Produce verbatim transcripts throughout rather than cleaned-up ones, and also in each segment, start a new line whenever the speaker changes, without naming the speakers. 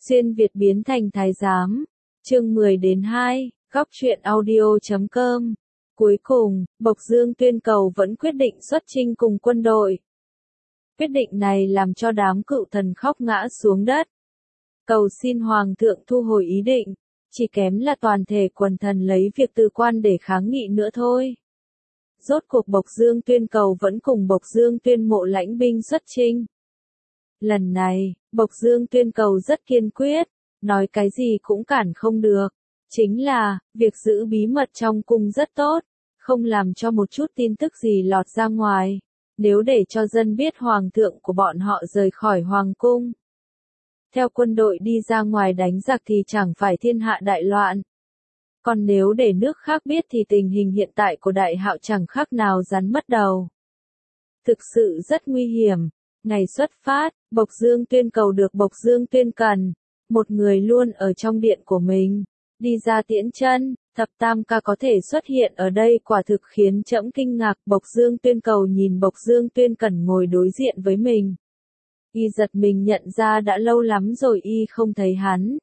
Xuyên Việt biến thành thái giám. Chương mười đến hai, góc truyện audio chấm com. Cuối cùng, Bộc Dương Tuyên Cầu vẫn quyết định xuất chinh cùng quân đội. Quyết định này làm cho đám cựu thần khóc ngã xuống đất. Cầu xin Hoàng thượng thu hồi ý định, chỉ kém là toàn thể quần thần lấy việc từ quan để kháng nghị nữa thôi. Rốt cuộc Bộc Dương Tuyên Cầu vẫn cùng Bộc Dương Tuyên Mộ lãnh binh xuất chinh. Lần này, Bộc Dương Tuyên Cầu rất kiên quyết, nói cái gì cũng cản không được. Chính là, việc giữ bí mật trong cung rất tốt, không làm cho một chút tin tức gì lọt ra ngoài. Nếu để cho dân biết hoàng thượng của bọn họ rời khỏi hoàng cung, theo quân đội đi ra ngoài đánh giặc thì chẳng phải thiên hạ đại loạn. Còn nếu để nước khác biết thì tình hình hiện tại của Đại Hạo chẳng khác nào rắn mất đầu. Thực sự rất nguy hiểm. Ngày xuất phát, Bộc Dương Tuyên Cầu được Bộc Dương Tuyên Cần, một người luôn ở trong điện của mình, đi ra tiễn chân. Thập Tam Ca có thể xuất hiện ở đây quả thực khiến trẫm kinh ngạc. Bộc Dương Tuyên Cầu nhìn Bộc Dương Tuyên Cần ngồi đối diện với mình. Y giật mình nhận ra đã lâu lắm rồi y không thấy hắn.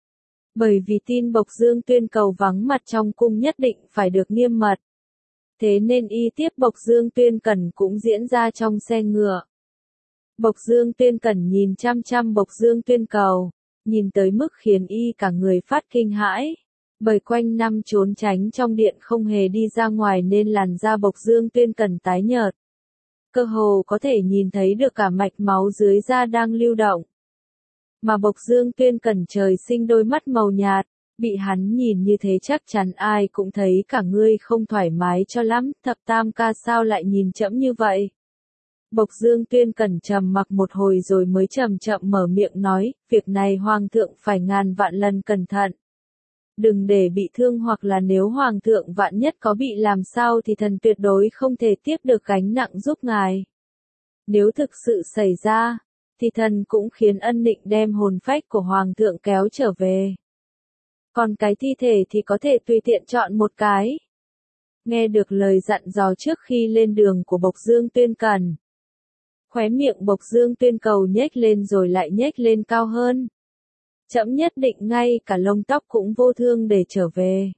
Bởi vì tin Bộc Dương Tuyên Cầu vắng mặt trong cung nhất định phải được nghiêm mật. Thế nên y tiếp Bộc Dương Tuyên Cần cũng diễn ra trong xe ngựa. Bộc Dương Tuyên Cần nhìn chăm chăm Bộc Dương Tuyên Cầu, nhìn tới mức khiến y cả người phát kinh hãi. Bởi quanh năm trốn tránh trong điện không hề đi ra ngoài nên làn da Bộc Dương Tuyên Cần tái nhợt. Cơ hồ có thể nhìn thấy được cả mạch máu dưới da đang lưu động. Mà Bộc Dương Tuyên Cần trời sinh đôi mắt màu nhạt, bị hắn nhìn như thế chắc chắn ai cũng thấy cả ngươi không thoải mái cho lắm. Thập Tam Ca sao lại nhìn trẫm như vậy? Bộc Dương Tuyên Cần trầm mặc một hồi rồi mới chậm chậm mở miệng nói, việc này hoàng thượng phải ngàn vạn lần cẩn thận. Đừng để bị thương, hoặc là nếu hoàng thượng vạn nhất có bị làm sao thì thần tuyệt đối không thể tiếp được gánh nặng giúp ngài. Nếu thực sự xảy ra, thì thần cũng khiến ân định đem hồn phách của hoàng thượng kéo trở về. Còn cái thi thể thì có thể tùy tiện chọn một cái. Nghe được lời dặn dò trước khi lên đường của Bộc Dương Tuyên Cần, khóe miệng Bộc Dương Tuyên Cầu nhếch lên rồi lại nhếch lên cao hơn. Trẫm nhất định ngay cả lông tóc cũng vô thương để trở về.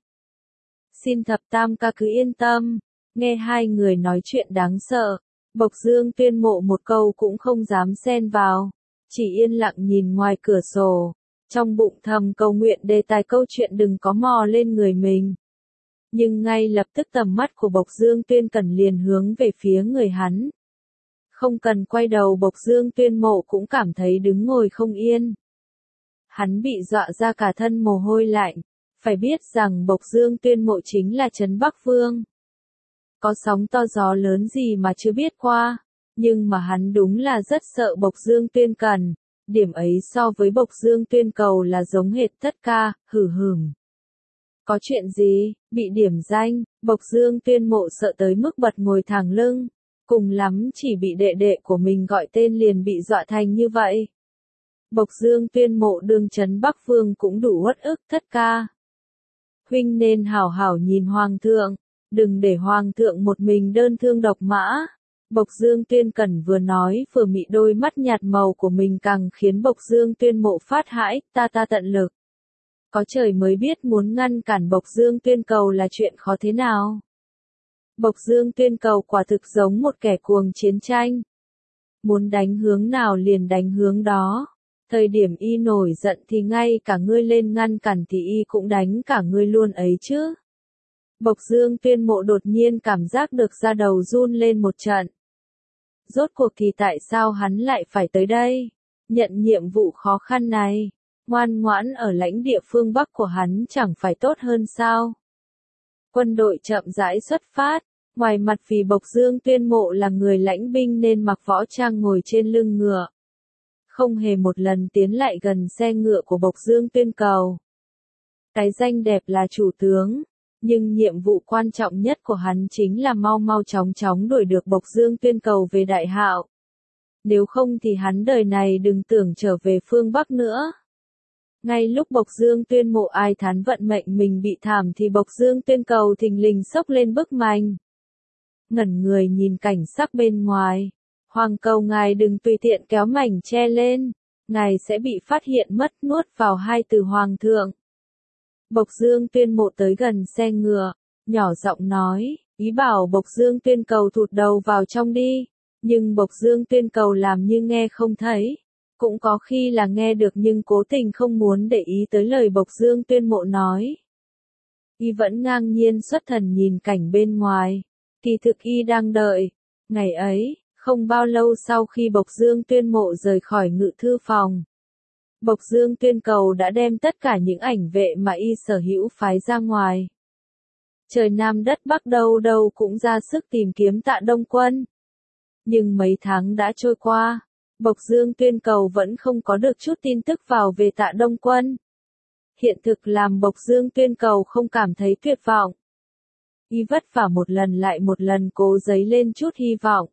Xin Thập Tam Ca cứ yên tâm. Nghe hai người nói chuyện đáng sợ, Bộc Dương Tuyên Mộ một câu cũng không dám xen vào, chỉ yên lặng nhìn ngoài cửa sổ, trong bụng thầm cầu nguyện đề tài câu chuyện đừng có mò lên người mình. Nhưng ngay lập tức tầm mắt của Bộc Dương Tuyên Cần liền hướng về phía người hắn. Không cần quay đầu Bộc Dương Tuyên Mộ cũng cảm thấy đứng ngồi không yên. Hắn bị dọa ra cả thân mồ hôi lạnh, phải biết rằng Bộc Dương Tuyên Mộ chính là Trấn Bắc Vương. Có sóng to gió lớn gì mà chưa biết qua, nhưng mà hắn đúng là rất sợ Bộc Dương Tuyên Cần, điểm ấy so với Bộc Dương Tuyên Cầu là giống hệt Tất Ca, hử hửm. Có chuyện gì, bị điểm danh, Bộc Dương Tuyên Mộ sợ tới mức bật ngồi thẳng lưng, cùng lắm chỉ bị đệ đệ của mình gọi tên liền bị dọa thành như vậy. Bộc Dương Tuyên Mộ đương Trấn Bắc Vương cũng đủ uất ức. Thất ca, huynh nên hảo hảo nhìn hoàng thượng, đừng để hoàng thượng một mình đơn thương độc mã. Bộc Dương Tuyên Cần vừa nói vừa mị đôi mắt nhạt màu của mình càng khiến Bộc Dương Tuyên Mộ phát hãi. Ta ta tận lực. Có trời mới biết muốn ngăn cản Bộc Dương Tuyên Cầu là chuyện khó thế nào. Bộc Dương Tuyên Cầu quả thực giống một kẻ cuồng chiến tranh. Muốn đánh hướng nào liền đánh hướng đó. Thời điểm y nổi giận thì ngay cả ngươi lên ngăn cản thì y cũng đánh cả ngươi luôn ấy chứ. Bộc Dương Tuyên Mộ đột nhiên cảm giác được da đầu run lên một trận. Rốt cuộc thì tại sao hắn lại phải tới đây? Nhận nhiệm vụ khó khăn này, ngoan ngoãn ở lãnh địa phương Bắc của hắn chẳng phải tốt hơn sao? Quân đội chậm rãi xuất phát, ngoài mặt vì Bộc Dương Tuyên Mộ là người lãnh binh nên mặc võ trang ngồi trên lưng ngựa. Không hề một lần tiến lại gần xe ngựa của Bộc Dương Tuyên Cầu. Cái danh đẹp là chủ tướng, nhưng nhiệm vụ quan trọng nhất của hắn chính là mau mau chóng chóng đuổi được Bộc Dương Tuyên Cầu về Đại Hạo. Nếu không thì hắn đời này đừng tưởng trở về phương Bắc nữa. Ngay lúc Bộc Dương Tuyên Mộ ai thán vận mệnh mình bị thảm thì Bộc Dương Tuyên Cầu thình lình xốc lên bức mành. Ngẩn người nhìn cảnh sắc bên ngoài. Hoàng cầu ngài đừng tùy tiện kéo mảnh che lên. ngài sẽ bị phát hiện mất nuốt vào hai từ hoàng thượng. Bộc Dương Tuyên Mộ tới gần xe ngựa, nhỏ giọng nói, ý bảo Bộc Dương Tuyên Cầu thụt đầu vào trong đi, nhưng Bộc Dương Tuyên Cầu làm như nghe không thấy, cũng có khi là nghe được nhưng cố tình không muốn để ý tới lời Bộc Dương Tuyên Mộ nói. Y vẫn ngang nhiên xuất thần nhìn cảnh bên ngoài, kỳ thực y đang đợi. Ngày ấy, không bao lâu sau khi Bộc Dương Tuyên Mộ rời khỏi ngự thư phòng, Bộc Dương Tuyên Cầu đã đem tất cả những ảnh vệ mà y sở hữu phái ra ngoài. Trời Nam đất Bắc đâu đâu cũng ra sức tìm kiếm Tạ Đông Quân. Nhưng mấy tháng đã trôi qua, Bộc Dương Tuyên Cầu vẫn không có được chút tin tức vào về Tạ Đông Quân. Hiện thực làm Bộc Dương Tuyên Cầu không cảm thấy tuyệt vọng. Y vất vả một lần lại một lần cố dấy lên chút hy vọng.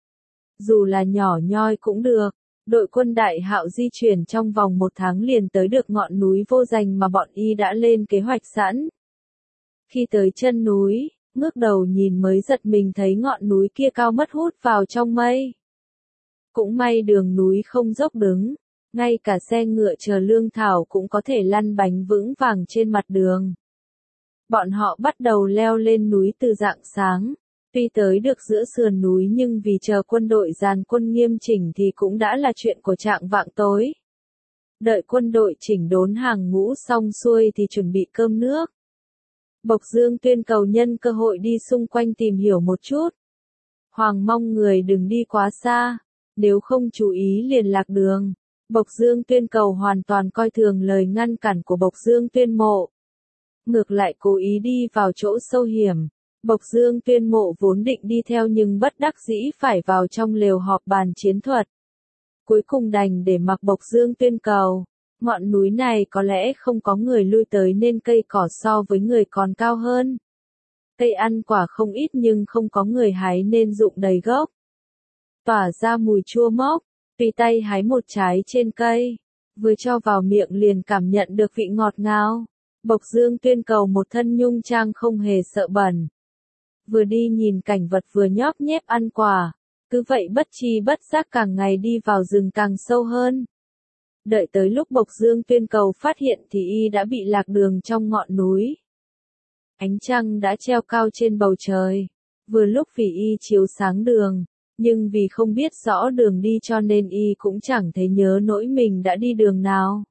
Dù là nhỏ nhoi cũng được, đội quân Đại Hạo di chuyển trong vòng một tháng liền tới được ngọn núi vô danh mà bọn Y đã lên kế hoạch sẵn. Khi tới chân núi, ngước đầu nhìn mới giật mình thấy ngọn núi kia cao mất hút vào trong mây. Cũng may đường núi không dốc đứng, ngay cả xe ngựa chờ lương thảo cũng có thể lăn bánh vững vàng trên mặt đường. Bọn họ bắt đầu leo lên núi từ rạng sáng, tuy tới được giữa sườn núi nhưng vì chờ quân đội dàn quân nghiêm chỉnh thì cũng đã là chuyện của trạng vạng tối. Đợi quân đội chỉnh đốn hàng ngũ xong xuôi thì chuẩn bị cơm nước. Bộc Dương Tuyên Cầu nhân cơ hội đi xung quanh tìm hiểu một chút. Hoàng mong người đừng đi quá xa, nếu không chú ý liền lạc đường. Bộc Dương Tuyên Cầu hoàn toàn coi thường lời ngăn cản của Bộc Dương Tuyên Mộ. Ngược lại cố ý đi vào chỗ sâu hiểm. Bộc Dương Tuyên Mộ vốn định đi theo nhưng bất đắc dĩ phải vào trong lều họp bàn chiến thuật. Cuối cùng đành để mặc Bộc Dương Tuyên Cầu. Ngọn núi này có lẽ không có người lui tới nên cây cỏ so với người còn cao hơn. Cây ăn quả không ít nhưng không có người hái nên rụng đầy gốc. Tỏa ra mùi chua mốc, tùy tay hái một trái trên cây, vừa cho vào miệng liền cảm nhận được vị ngọt ngào. Bộc Dương Tuyên Cầu một thân nhung trang không hề sợ bẩn. Vừa đi nhìn cảnh vật vừa nhóp nhép ăn quả, cứ vậy bất chi bất giác càng ngày đi vào rừng càng sâu hơn. Đợi tới lúc Bộc Dương Tuyên Cầu phát hiện thì y đã bị lạc đường trong ngọn núi. Ánh trăng đã treo cao trên bầu trời, vừa lúc vì y chiếu sáng đường, nhưng vì không biết rõ đường đi cho nên y cũng chẳng thấy nhớ nỗi mình đã đi đường nào.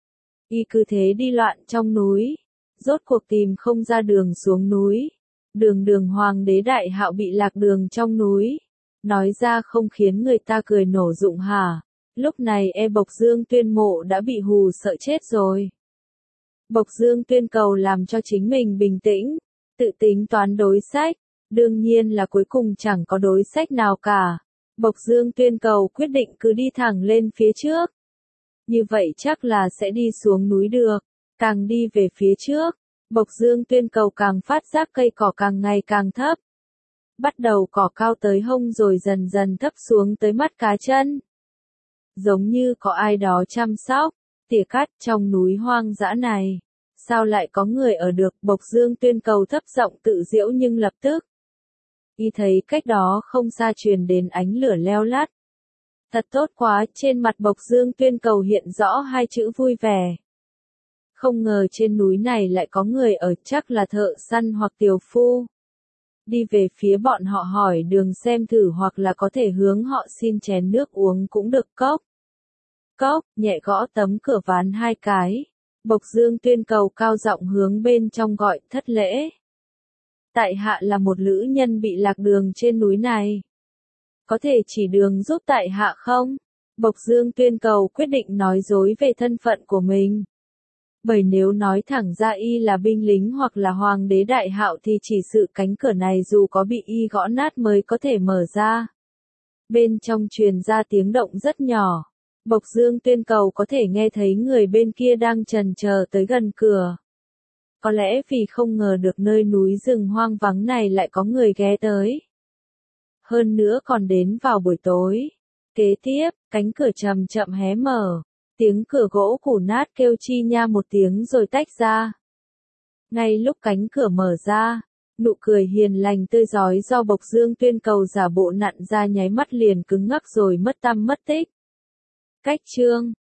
Y cứ thế đi loạn trong núi, rốt cuộc tìm không ra đường xuống núi. Đường đường Hoàng đế Đại Hạo bị lạc đường trong núi, nói ra không khiến người ta cười nổ rụng hả? Lúc này e Bộc Dương Tuyên Mộ đã bị hù sợ chết rồi. Bộc Dương Tuyên Cầu làm cho chính mình bình tĩnh, tự tính toán đối sách, đương nhiên là cuối cùng chẳng có đối sách nào cả. Bộc Dương Tuyên Cầu quyết định cứ đi thẳng lên phía trước. Như vậy chắc là sẽ đi xuống núi được, càng đi về phía trước, Bộc Dương Tuyên Cầu càng phát giác cây cỏ càng ngày càng thấp. Bắt đầu cỏ cao tới hông rồi dần dần thấp xuống tới mắt cá chân. Giống như có ai đó chăm sóc, tỉa cắt trong núi hoang dã này. Sao lại có người ở được? Bộc Dương Tuyên Cầu thấp giọng tự giễu nhưng lập tức. Y thấy cách đó không xa truyền đến ánh lửa leo lắt. Thật tốt quá, trên mặt Bộc Dương Tuyên Cầu hiện rõ hai chữ vui vẻ. Không ngờ trên núi này lại có người ở, chắc là thợ săn hoặc tiều phu. Đi về phía bọn họ hỏi đường xem thử hoặc là có thể hướng họ xin chén nước uống cũng được. Cốc. Cốc, nhẹ gõ tấm cửa ván hai cái. Bộc Dương Tuyên Cầu cao giọng hướng bên trong gọi, thất lễ. Tại hạ là một lữ nhân bị lạc đường trên núi này. Có thể chỉ đường giúp tại hạ không? Bộc Dương Tuyên Cầu quyết định nói dối về thân phận của mình. Bởi nếu nói thẳng ra y là binh lính hoặc là Hoàng đế Đại Hạo thì chỉ sự cánh cửa này dù có bị y gõ nát mới có thể mở ra. Bên trong truyền ra tiếng động rất nhỏ. Bộc Dương Tuyên Cầu có thể nghe thấy người bên kia đang chần chờ tới gần cửa. Có lẽ vì không ngờ được nơi núi rừng hoang vắng này lại có người ghé tới. Hơn nữa còn đến vào buổi tối. Kế tiếp, cánh cửa chậm chậm hé mở. Tiếng cửa gỗ củ nát kêu chi nha một tiếng rồi tách ra. Ngay lúc cánh cửa mở ra, nụ cười hiền lành tươi rói do Bộc Dương Tuyên Cầu giả bộ nặn ra nháy mắt liền cứng ngắc rồi mất tăm mất tích. Cách chương